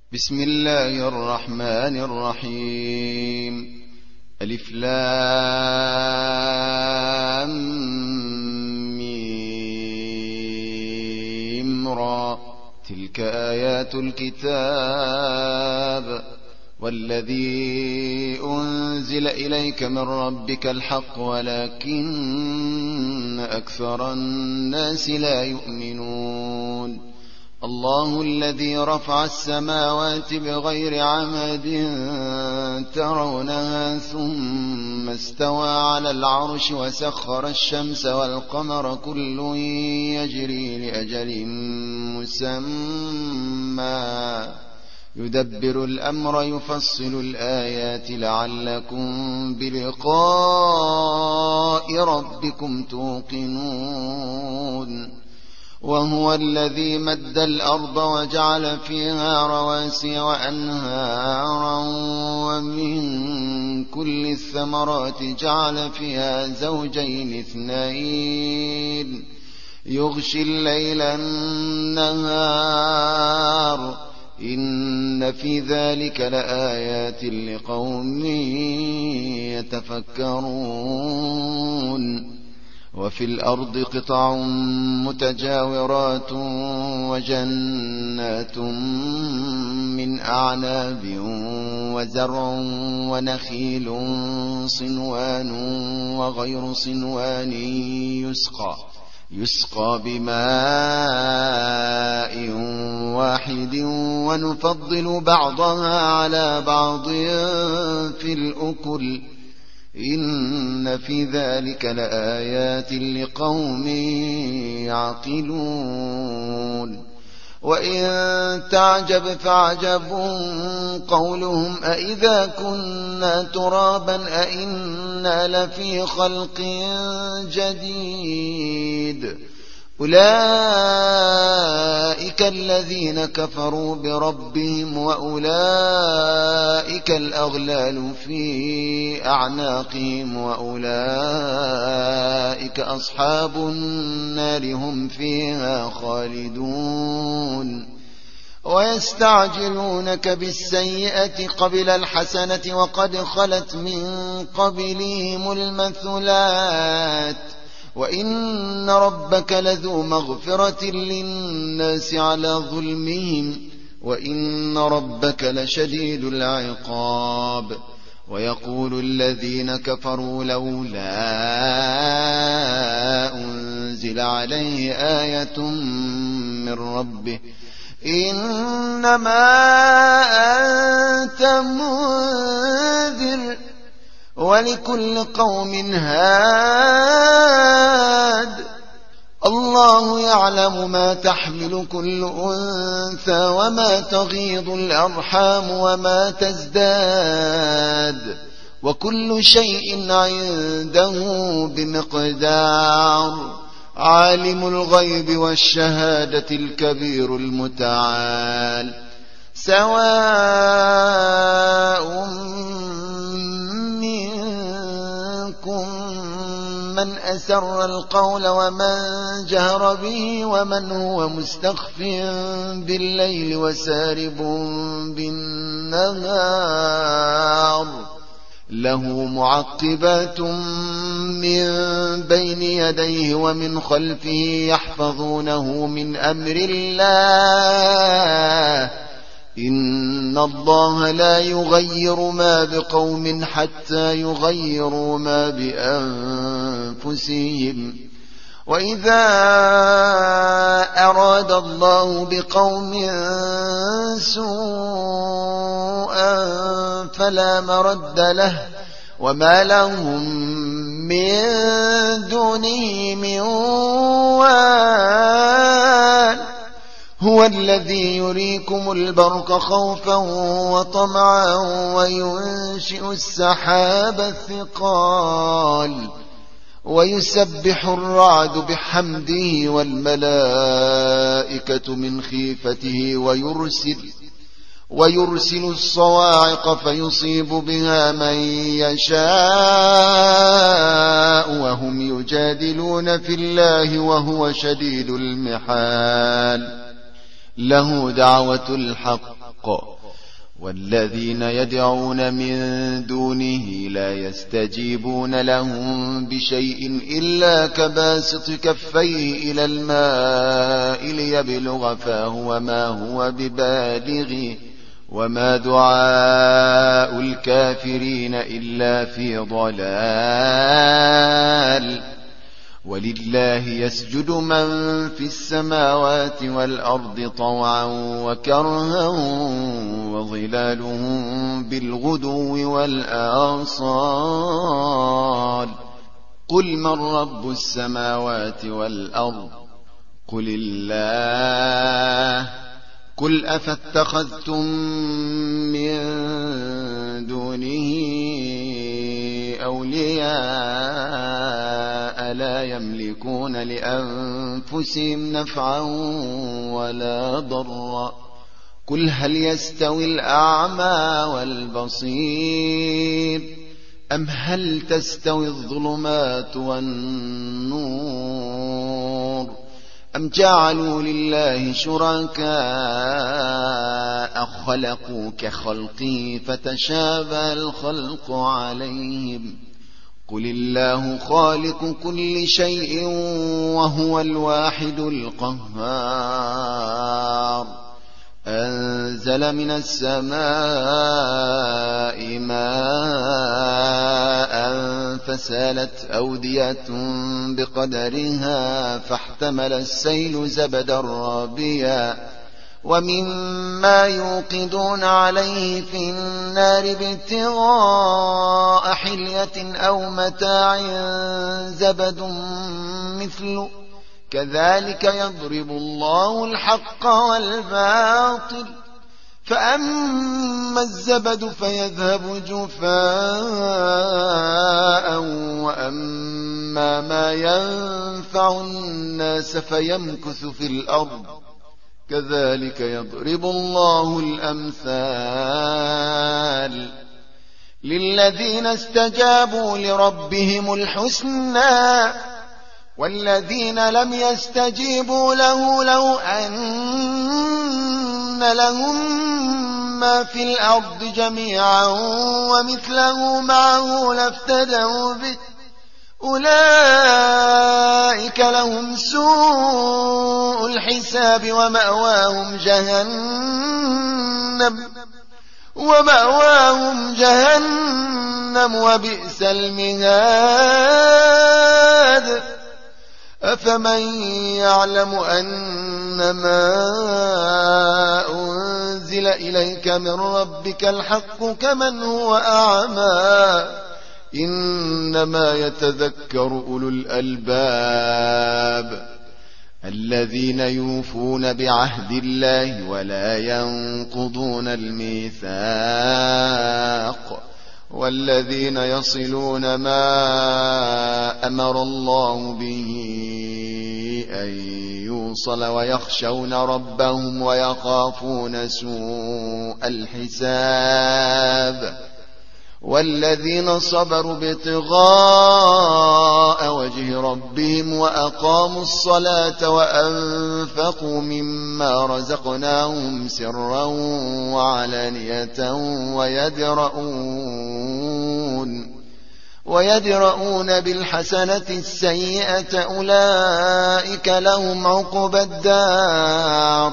بسم الله الرحمن الرحيم. ألف لام ميم را. تلك آيات الكتاب والذي أنزل إليك من ربك الحق ولكن أكثر الناس لا يؤمنون. الله الذي رفع السماوات بغير عمد ترونها ثم استوى على العرش وسخر الشمس والقمر كل يجري لأجل مسمى يدبر الأمر يفصل الآيات لعلكم بلقاء ربكم توقنون. وهو الذي مد الأرض وجعل فيها رواسي وأنهارا ومن كل الثمرات جعل فيها زوجين اثنين يغشي الليل النهار إن في ذلك لآيات لقوم يتفكرون. وفي الأرض قطع متجاورات وجنات من أعناب وزرع ونخيل صنوان وغير صنوان يسقى بماء واحد ونفضل بعضها على بعض في الأكل إن في ذلك لآيات لقوم يعقلون. وإن تعجب فعجب قولهم أإذا كنا ترابا أإنا لفي خلق جديد أولئك الذين كفروا بربهم وأولئك الأغلال في أعناقهم وأولئك أصحاب النار هم فيها خالدون. ويستعجلونك بالسيئة قبل الحسنة وقد خلت من قبلهم المثلات وإن ربك لذو مغفرة للناس على ظلمهم وإن ربك لشديد العقاب. ويقول الذين كفروا لولا أنزل عليه آية من ربه إنما أنت منذر ولكل قوم هاد الله يعلم ما تحمل كل أنثى وما تغيض الأرحام وما تزداد وكل شيء عنده بمقدار. عالم الغيب والشهادة الكبير المتعال سواء منكم من أسر القول ومن جهر به ومن هو مستخف بالليل وسارب بالنهار له معقبات من بين يديه ومن خلفه يحفظونه من أمر الله إن الله لا يغير ما بقوم حتى يغيروا ما بأنفسهم. وإذا أراد الله بقوم سوءا فلا مرد له وما لهم من دونه من وال. هو الذي يريكم البرق خوفا وطمعا وينشئ السحاب الثقال ويسبح الرعد بحمده والملائكة من خيفته ويرسل الصواعق فيصيب بها من يشاء وهم يجادلون في الله وهو شديد المحال. له دعوة الحق والذين يدعون من دونه لا يستجيبون لهم بشيء إلا كباسط كفيه إلى الماء ليبلغ فاه وما هو ببالغه وما دعاء الكافرين إلا في ضلال ولله يسجد من في السماوات والأرض طوعا وكرها وظلالهم بالغدو والآصال قل من رب السماوات والأرض قل الله قل أفاتخذتم من دونه أولياء لا يملكون لأنفسهم نفعا ولا ضرا قل هل يستوي الأعمى والبصير أم هل تستوي الظلمات والنور أم جعلوا لله شركاء خلقوا كخلقه فتشابه الخلق عليهم قل الله خالق كل شيء وهو الواحد القهار أنزل من السماء ماء فسالت أودية بقدرها فاحتمل السيل زبدا رابيا ومما يوقدون عليه في النار ابتغاء حلية أو متاع زبد مثله كذلك يضرب الله الحق والباطل فأما الزبد فيذهب جفاء وأما ما ينفع الناس فيمكث في الأرض كذلك يضرب الله الأمثال للذين استجابوا لربهم الحسنى والذين لم يستجيبوا له لو أن لهم ما في الأرض جميعا ومثله معه لافتدوا به أولئك لهم سوء الحساب ومأواهم جهنم وبئس المهاد أفمن يعلم أنما أنزل إليك من ربك الحق كمن هو أعمى إنما يتذكر أولو الألباب الذين يوفون بعهد الله ولا ينقضون الميثاق والذين يصلون ما أمر الله به أن يوصل ويخشون ربهم ويخافون سوء الحساب والذين صبروا ابتغاء وجه ربهم وأقاموا الصلاة وأنفقوا مما رزقناهم سرا وعلانية ويدرؤون بالحسنة السيئة أولئك لهم عقبى الدار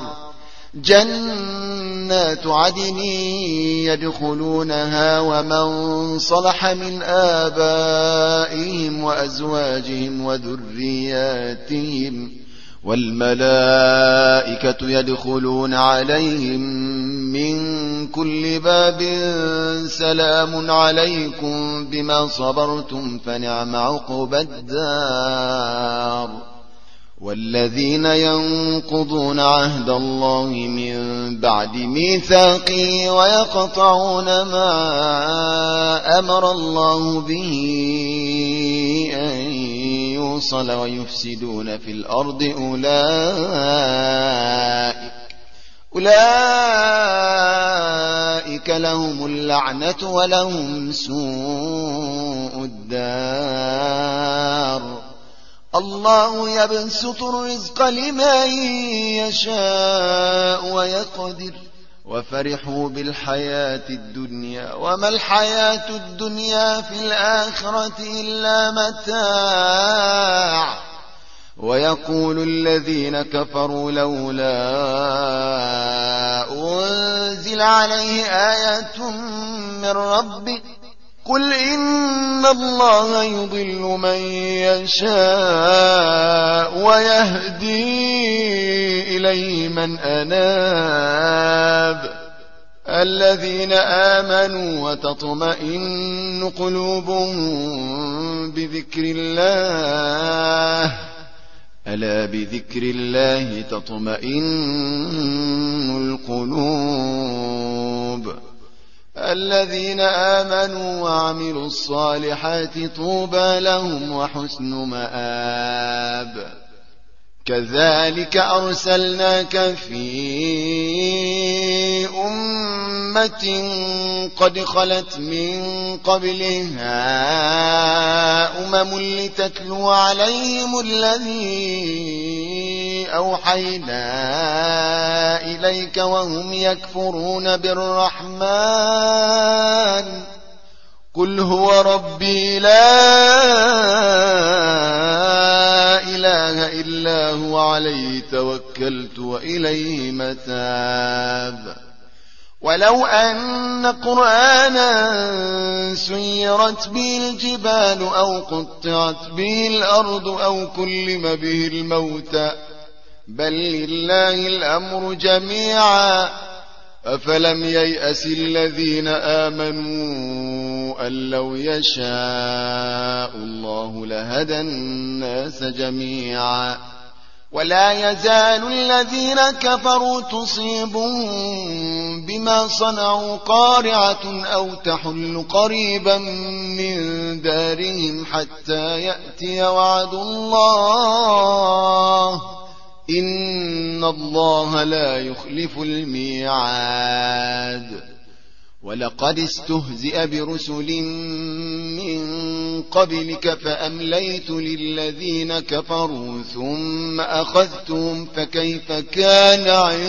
جنات عدن يدخلونها ومن صلح من آبائهم وأزواجهم وذرياتهم والملائكة يدخلون عليهم من كل باب سلام عليكم بما صبرتم فنعم عقبى الدار والذين ينقضون عهد الله من بعد ميثاقه ويقطعون ما أمر الله به أن يوصل ويفسدون في الأرض أولئك لهم اللعنة ولهم سوء الدار الله يبسط الرزق لمن يشاء ويقدر وفرحوا بالحياة الدنيا وما الحياة الدنيا في الآخرة إلا متاع. ويقول الذين كفروا لولا أنزل عليه آية من ربه قل إن الله يضل من يشاء ويهدي إليه من أناب الذين آمنوا وتطمئن قلوبهم بذكر الله ألا بذكر الله تطمئن القلوب الذين آمنوا وعملوا الصالحات طوبى لهم وحسن مآب. كذلك أرسلناك في أمة قد خلت من قبلها لتتلو عليهم الذي أوحينا إليك وهم يكفرون بالرحمن قل هو ربي لا إله إلا هو عليه توكلت وإليه متاب. ولو أن قرآنا سيرت به الجبال أو قطعت به الأرض أو كلم به الموتى بل لله الأمر جميعا أفلم ييأس الذين آمنوا أن لو يشاء الله لهدى الناس جميعا. ولا يزال الذين كفروا تصيبهم بما صنعوا قارعة أو تحل قريبا من دارهم حتى يأتي وعد الله إن الله لا يخلف الميعاد. ولقد استهزئ برسل من قبلك فأمليت للذين كفروا ثم أخذتهم فكيف كان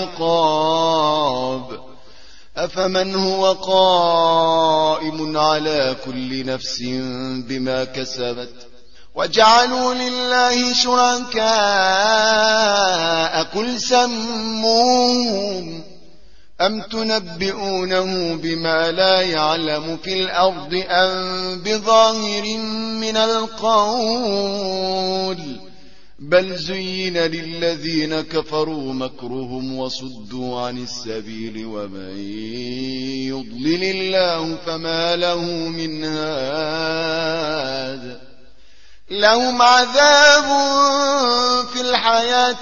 عقاب. أفمن هو قائم على كل نفس بما كسبت وجعلوا لله شركاء قل سموهم أم تنبئونه بما لا يعلم في الأرض أم بظاهر من القول بل زين للذين كفروا مكرهم وصدوا عن السبيل ومن يضلل الله فما له من هاد. لهم عذاب في الحياة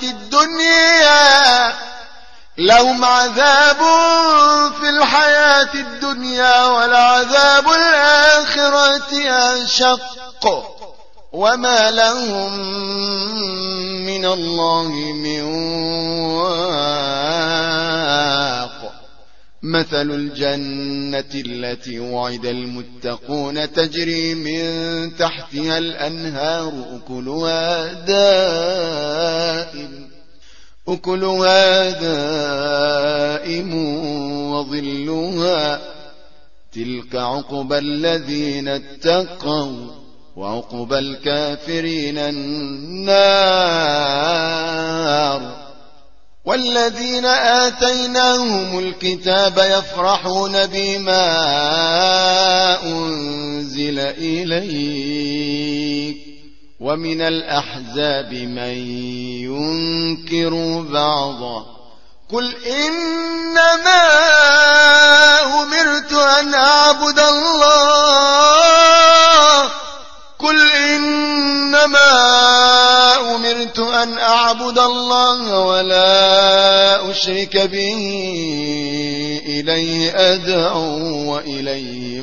الدنيا ولعذاب الآخرة أشق وما لهم من الله من واق. مثل الجنة التي وعد المتقون تجري من تحتها الأنهار أكلها دائم وظلها تلك عقبى الذين اتقوا وعقبى الكافرين النار. والذين آتيناهم الكتاب يفرحون بما أنزل إليك ومن الأحزاب من ينكر بعضه قل إنما أمرت أن أعبد الله ولا أشرك به إليه أدعو وإليه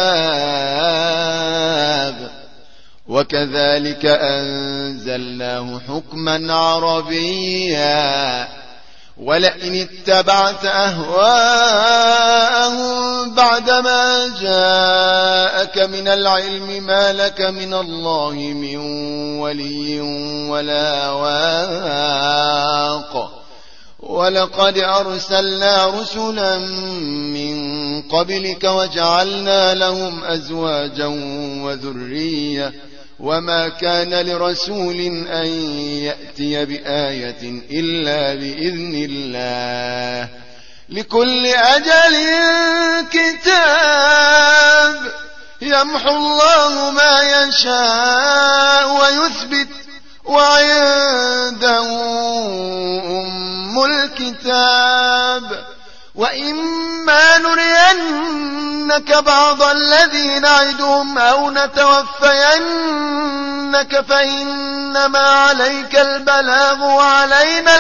مآب. وكذلك أنزلناه حكما عربيا ولئن اتبعت أهواءهم بعدما جاءك من العلم ما لك من الله من ولي ولا واق. ولقد أرسلنا رسلا من قبلك وجعلنا لهم أزواجا وذرية وما كان لرسول أن يأتي بآية إلا بإذن الله لكل أجل كتاب يمحو الله ما يشاء ويثبت وعنده أم الكتاب وإما نرينك بعض الذي نعدهم أو نتوفينك فإنما عليك البلاغ وعلينا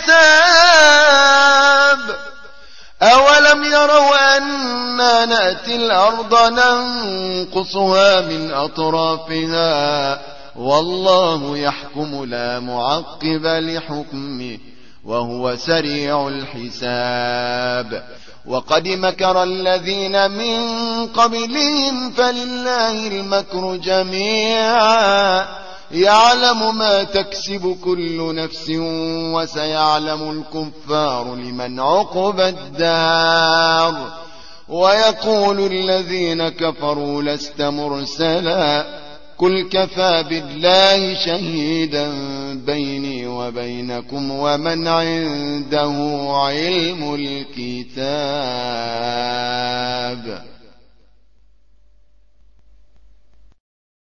الحساب أولم يروا أنا نأتي الأرض ننقصها من أطرافها والله يحكم لا معقب لحكمه وهو سريع الحساب وقد مكر الذين من قبلهم فلله المكر جميعا يعلم ما تكسب كل نفس وسيعلم الكفار لمن عقبى الدار ويقول الذين كفروا لست مرسلا قل كفى بالله شهيدا بيني وبينكم ومن عنده علم الكتاب